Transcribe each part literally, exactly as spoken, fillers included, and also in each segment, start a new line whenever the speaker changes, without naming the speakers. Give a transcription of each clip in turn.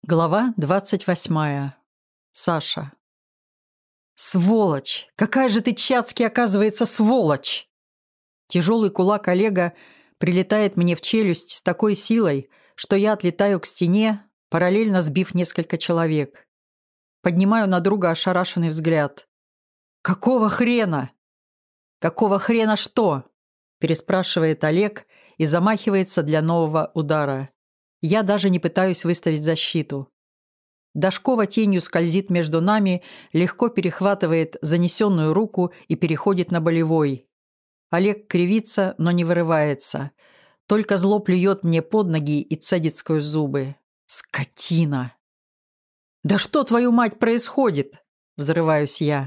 Глава двадцать восьмая. Саша. «Сволочь! Какая же ты, Чацкий, оказывается, сволочь!» Тяжелый кулак Олега прилетает мне в челюсть с такой силой, что я отлетаю к стене, параллельно сбив несколько человек. Поднимаю на друга ошарашенный взгляд. «Какого хрена?» «Какого хрена что?» переспрашивает Олег и замахивается для нового удара. Я даже не пытаюсь выставить защиту. Дашкова тенью скользит между нами, легко перехватывает занесенную руку и переходит на болевой. Олег кривится, но не вырывается. Только зло плюет мне под ноги и цедит сквозь зубы. Скотина! «Да что, твою мать, происходит?» – взрываюсь я.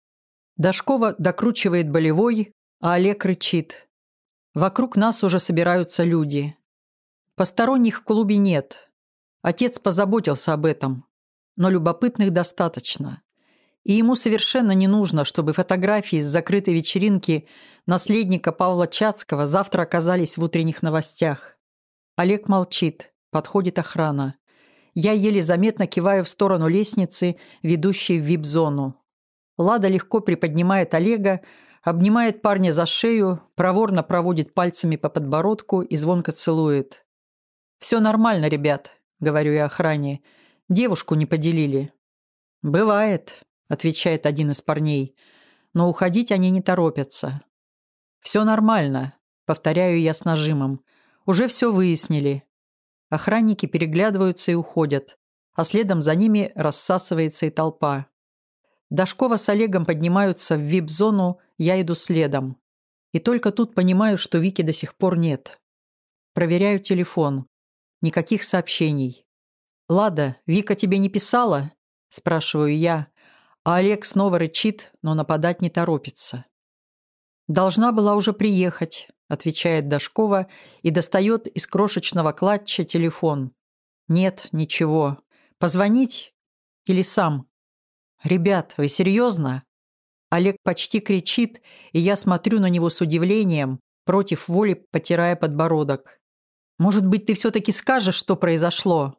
Дашкова докручивает болевой, а Олег рычит. Вокруг нас уже собираются люди. Посторонних в клубе нет. Отец позаботился об этом. Но любопытных достаточно. И ему совершенно не нужно, чтобы фотографии с закрытой вечеринки наследника Павла Чацкого завтра оказались в утренних новостях. Олег молчит. Подходит охрана. Я еле заметно киваю в сторону лестницы, ведущей в вип-зону. Лада легко приподнимает Олега, обнимает парня за шею, проворно проводит пальцами по подбородку и звонко целует. «Все нормально, ребят», — говорю я охране. «Девушку не поделили». «Бывает», — отвечает один из парней, но уходить они не торопятся. «Все нормально», — повторяю я с нажимом. «Уже все выяснили». Охранники переглядываются и уходят, а следом за ними рассасывается и толпа. Дашкова с Олегом поднимаются в вип-зону, я иду следом. И только тут понимаю, что Вики до сих пор нет. Проверяю телефон. Никаких сообщений. «Лада, Вика тебе не писала?» – спрашиваю я, а Олег снова рычит, но нападать не торопится. «Должна была уже приехать», – отвечает Дашкова и достает из крошечного клатча телефон. «Нет, ничего. Позвонить? Или сам?» «Ребят, вы серьезно?» Олег почти кричит, и я смотрю на него с удивлением, против воли потирая подбородок. «Может быть, ты все-таки скажешь, что произошло?»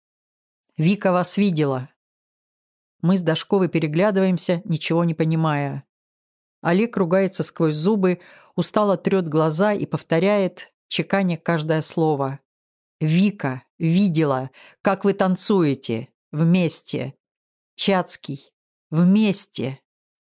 «Вика вас видела». Мы с Дашковой переглядываемся, ничего не понимая. Олег ругается сквозь зубы, устало трет глаза и повторяет, чеканя каждое слово. «Вика видела, как вы танцуете. Вместе. Чацкий. Вместе».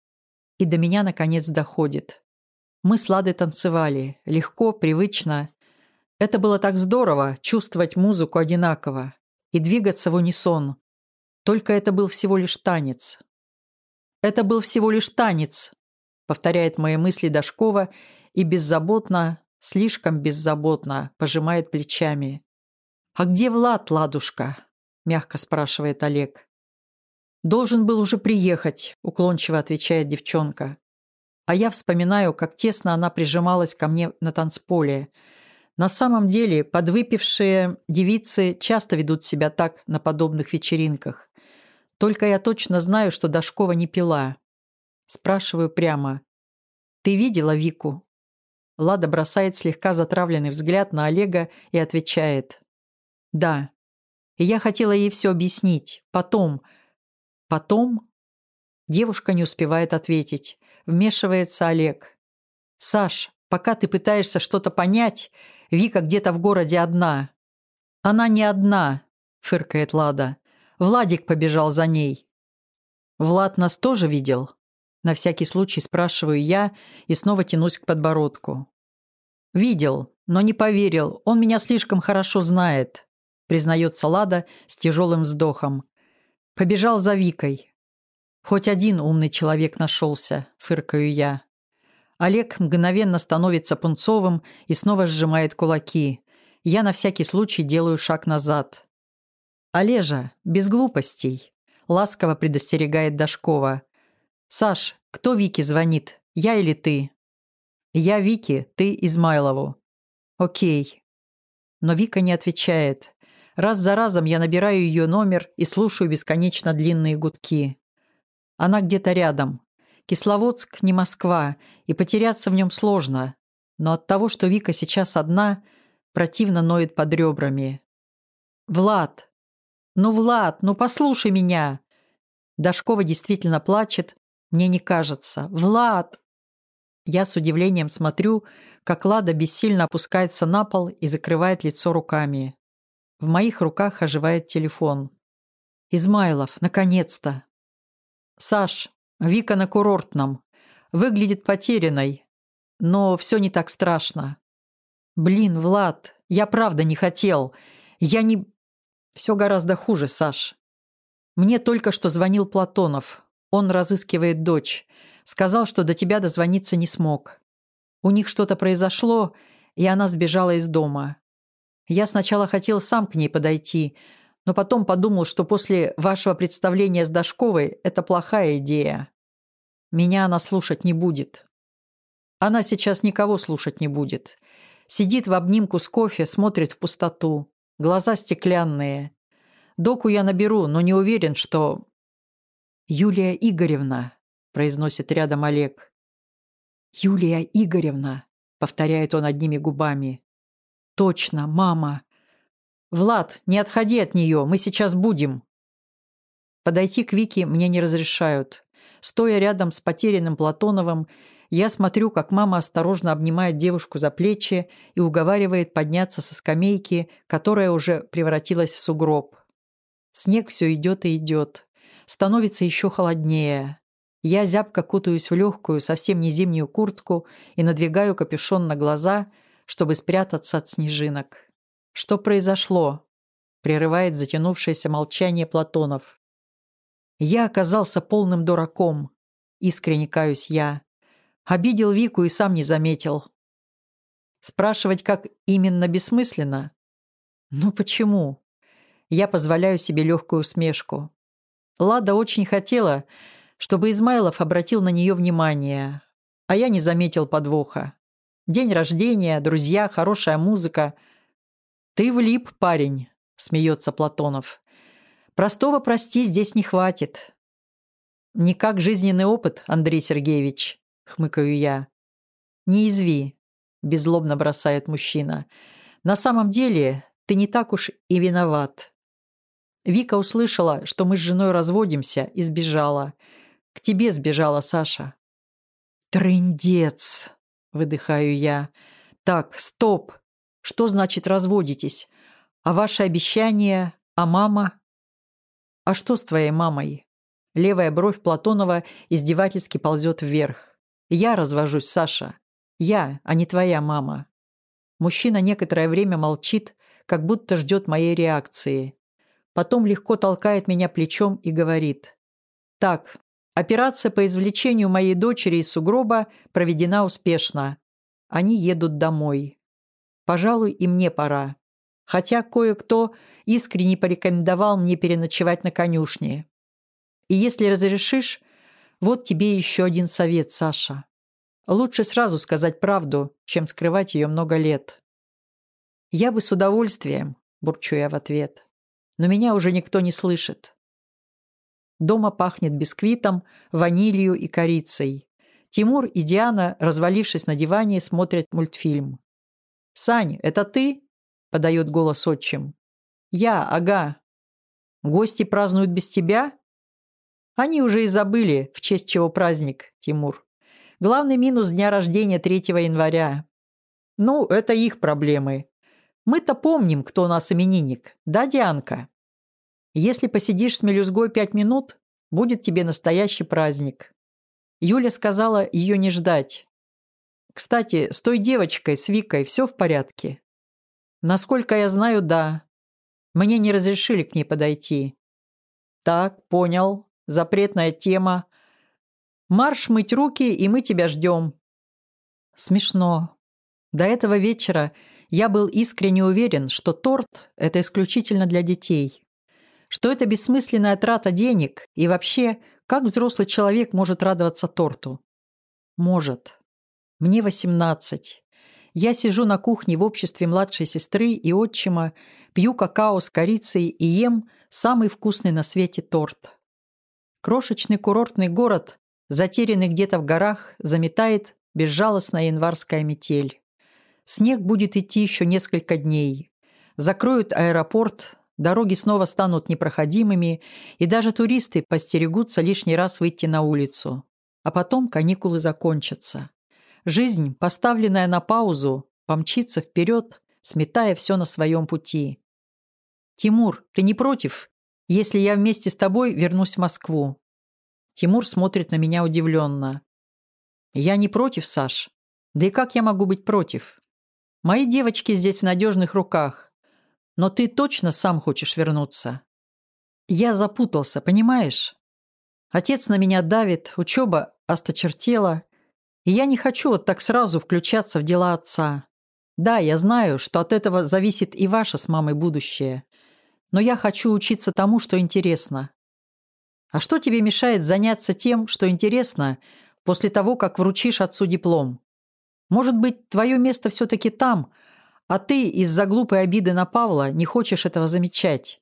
И до меня наконец доходит. Мы с Ладой танцевали. Легко, привычно. Это было так здорово, чувствовать музыку одинаково и двигаться в унисон. Только это был всего лишь танец. «Это был всего лишь танец», — повторяет мои мысли Дашкова и беззаботно, слишком беззаботно пожимает плечами. «А где Влад, Ладушка?» — мягко спрашивает Олег. «Должен был уже приехать», — уклончиво отвечает девчонка. А я вспоминаю, как тесно она прижималась ко мне на танцполе. На самом деле, подвыпившие девицы часто ведут себя так на подобных вечеринках. Только я точно знаю, что Дашкова не пила. Спрашиваю прямо. «Ты видела Вику?» Лада бросает слегка затравленный взгляд на Олега и отвечает. «Да». И я хотела ей все объяснить. Потом. Потом? Девушка не успевает ответить. Вмешивается Олег. «Саш, пока ты пытаешься что-то понять, Вика где-то в городе одна». «Она не одна», — фыркает Лада. «Владик побежал за ней». «Влад нас тоже видел?» На всякий случай спрашиваю я и снова тянусь к подбородку. «Видел, но не поверил. Он меня слишком хорошо знает», — признается Лада с тяжелым вздохом. «Побежал за Викой». «Хоть один умный человек нашелся», — фыркаю я. Олег мгновенно становится пунцовым и снова сжимает кулаки. Я на всякий случай делаю шаг назад. «Олежа, без глупостей», — ласково предостерегает Дашкова. «Саш, кто Вике звонит, я или ты?» «Я Вике, ты Измайлову». «Окей». Но Вика не отвечает. Раз за разом я набираю ее номер и слушаю бесконечно длинные гудки. Она где-то рядом. Кисловодск не Москва, и потеряться в нем сложно. Но от того, что Вика сейчас одна, противно ноет под ребрами. «Влад!» «Ну, Влад, ну послушай меня!» Дашкова действительно плачет, мне не кажется. «Влад!» Я с удивлением смотрю, как Лада бессильно опускается на пол и закрывает лицо руками. В моих руках оживает телефон. «Измайлов, наконец-то!» «Саш, Вика на курортном. Выглядит потерянной, но все не так страшно». «Блин, Влад, я правда не хотел. Я не...» «Все гораздо хуже, Саш. Мне только что звонил Платонов. Он разыскивает дочь. Сказал, что до тебя дозвониться не смог. У них что-то произошло, и она сбежала из дома. Я сначала хотел сам к ней подойти, но потом подумал, что после вашего представления с Дашковой это плохая идея. Меня она слушать не будет. Она сейчас никого слушать не будет. Сидит в обнимку с кофе, смотрит в пустоту. Глаза стеклянные. Доку я наберу, но не уверен, что... «Юлия Игоревна», — произносит рядом Олег. «Юлия Игоревна», — повторяет он одними губами. «Точно, мама». «Влад, не отходи от нее, мы сейчас будем». Подойти к Вике мне не разрешают. Стоя рядом с потерянным Платоновым, я смотрю, как мама осторожно обнимает девушку за плечи и уговаривает подняться со скамейки, которая уже превратилась в сугроб. Снег все идет и идет. Становится еще холоднее. Я зябко кутаюсь в легкую, совсем не зимнюю куртку и надвигаю капюшон на глаза, чтобы спрятаться от снежинок. «Что произошло?» — прерывает затянувшееся молчание Платонов. «Я оказался полным дураком», — искренне каюсь я. Обидел Вику и сам не заметил. Спрашивать, как именно, бессмысленно? Ну почему? Я позволяю себе легкую усмешку. Лада очень хотела, чтобы Измайлов обратил на нее внимание, а я не заметил подвоха. День рождения, друзья, хорошая музыка. «Ты влип, парень», — смеется Платонов. «Простого прости здесь не хватит». «Не как жизненный опыт, Андрей Сергеевич», — хмыкаю я. «Не изви», — беззлобно бросает мужчина. «На самом деле ты не так уж и виноват». Вика услышала, что мы с женой разводимся, и сбежала. К тебе сбежала, Саша. «Трындец!» — выдыхаю я. «Так, стоп! Что значит разводитесь? А ваши обещания? А мама?» «А что с твоей мамой?» Левая бровь Платонова издевательски ползет вверх. «Я развожусь, Саша. Я, а не твоя мама». Мужчина некоторое время молчит, как будто ждет моей реакции. Потом легко толкает меня плечом и говорит: «Так, операция по извлечению моей дочери из сугроба проведена успешно. Они едут домой. Пожалуй, и мне пора. Хотя кое-кто искренне порекомендовал мне переночевать на конюшне. И если разрешишь, вот тебе еще один совет, Саша. Лучше сразу сказать правду, чем скрывать ее много лет». «Я бы с удовольствием», – бурчу я в ответ. Но меня уже никто не слышит. Дома пахнет бисквитом, ванилью и корицей. Тимур и Диана, развалившись на диване, смотрят мультфильм. «Сань, это ты?» – подает голос отчим. «Я, ага. Гости празднуют без тебя?» «Они уже и забыли, в честь чего праздник, Тимур. Главный минус дня рождения третьего января. Ну, это их проблемы. Мы-то помним, кто у нас именинник. Да, Дианка? Если посидишь с мелюзгой пять минут, будет тебе настоящий праздник». Юля сказала ее не ждать. «Кстати, с той девочкой, с Викой, все в порядке?» «Насколько я знаю, да. Мне не разрешили к ней подойти». «Так, понял. Запретная тема. Марш мыть руки, и мы тебя ждем». Смешно. До этого вечера я был искренне уверен, что торт – это исключительно для детей. Что это бессмысленная трата денег, и вообще, как взрослый человек может радоваться торту? Может. Мне восемнадцать. Я сижу на кухне в обществе младшей сестры и отчима, пью какао с корицей и ем самый вкусный на свете торт. Крошечный курортный город, затерянный где-то в горах, заметает безжалостная январская метель. Снег будет идти еще несколько дней. Закроют аэропорт, дороги снова станут непроходимыми, и даже туристы постерегутся лишний раз выйти на улицу. А потом каникулы закончатся. Жизнь, поставленная на паузу, помчится вперед, сметая все на своем пути. «Тимур, ты не против, если я вместе с тобой вернусь в Москву?» Тимур смотрит на меня удивленно. «Я не против, Саш. Да и как я могу быть против? Мои девочки здесь в надежных руках. Но ты точно сам хочешь вернуться?» Я запутался, понимаешь? Отец на меня давит, учеба осточертела, и я не хочу вот так сразу включаться в дела отца. Да, я знаю, что от этого зависит и ваше с мамой будущее, но я хочу учиться тому, что интересно. А что тебе мешает заняться тем, что интересно, после того, как вручишь отцу диплом? Может быть, твое место все-таки там, а ты из-за глупой обиды на Павла не хочешь этого замечать.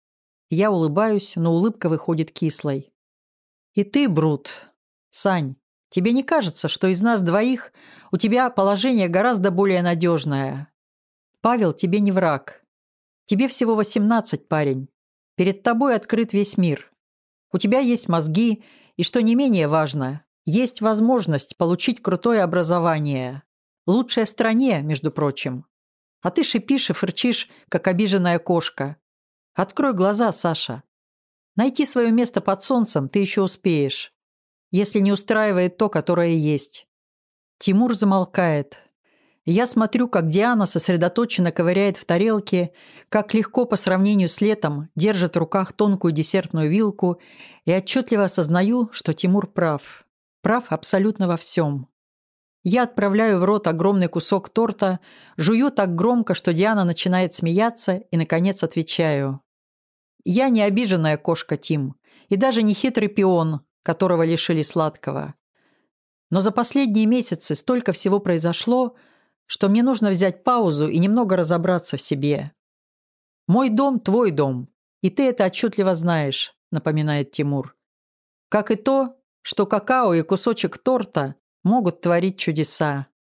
Я улыбаюсь, но улыбка выходит кислой. И ты, Брут, Сань, тебе не кажется, что из нас двоих у тебя положение гораздо более надежное? Павел тебе не враг. Тебе всего восемнадцать, парень. Перед тобой открыт весь мир. У тебя есть мозги, и, что не менее важно, есть возможность получить крутое образование. Лучшее в стране, между прочим. А ты шипишь и фырчишь, как обиженная кошка. Открой глаза, Саша. Найти свое место под солнцем ты еще успеешь, если не устраивает то, которое есть. Тимур замолкает. Я смотрю, как Диана сосредоточенно ковыряет в тарелке, как легко по сравнению с летом держит в руках тонкую десертную вилку, и отчетливо осознаю, что Тимур прав. Прав абсолютно во всем. Я отправляю в рот огромный кусок торта, жую так громко, что Диана начинает смеяться, и, наконец, отвечаю. Я не обиженная кошка, Тим, и даже не хитрый пион, которого лишили сладкого. Но за последние месяцы столько всего произошло, что мне нужно взять паузу и немного разобраться в себе. «Мой дом – твой дом, и ты это отчетливо знаешь», – напоминает Тимур. «Как и то, что какао и кусочек торта могут творить чудеса».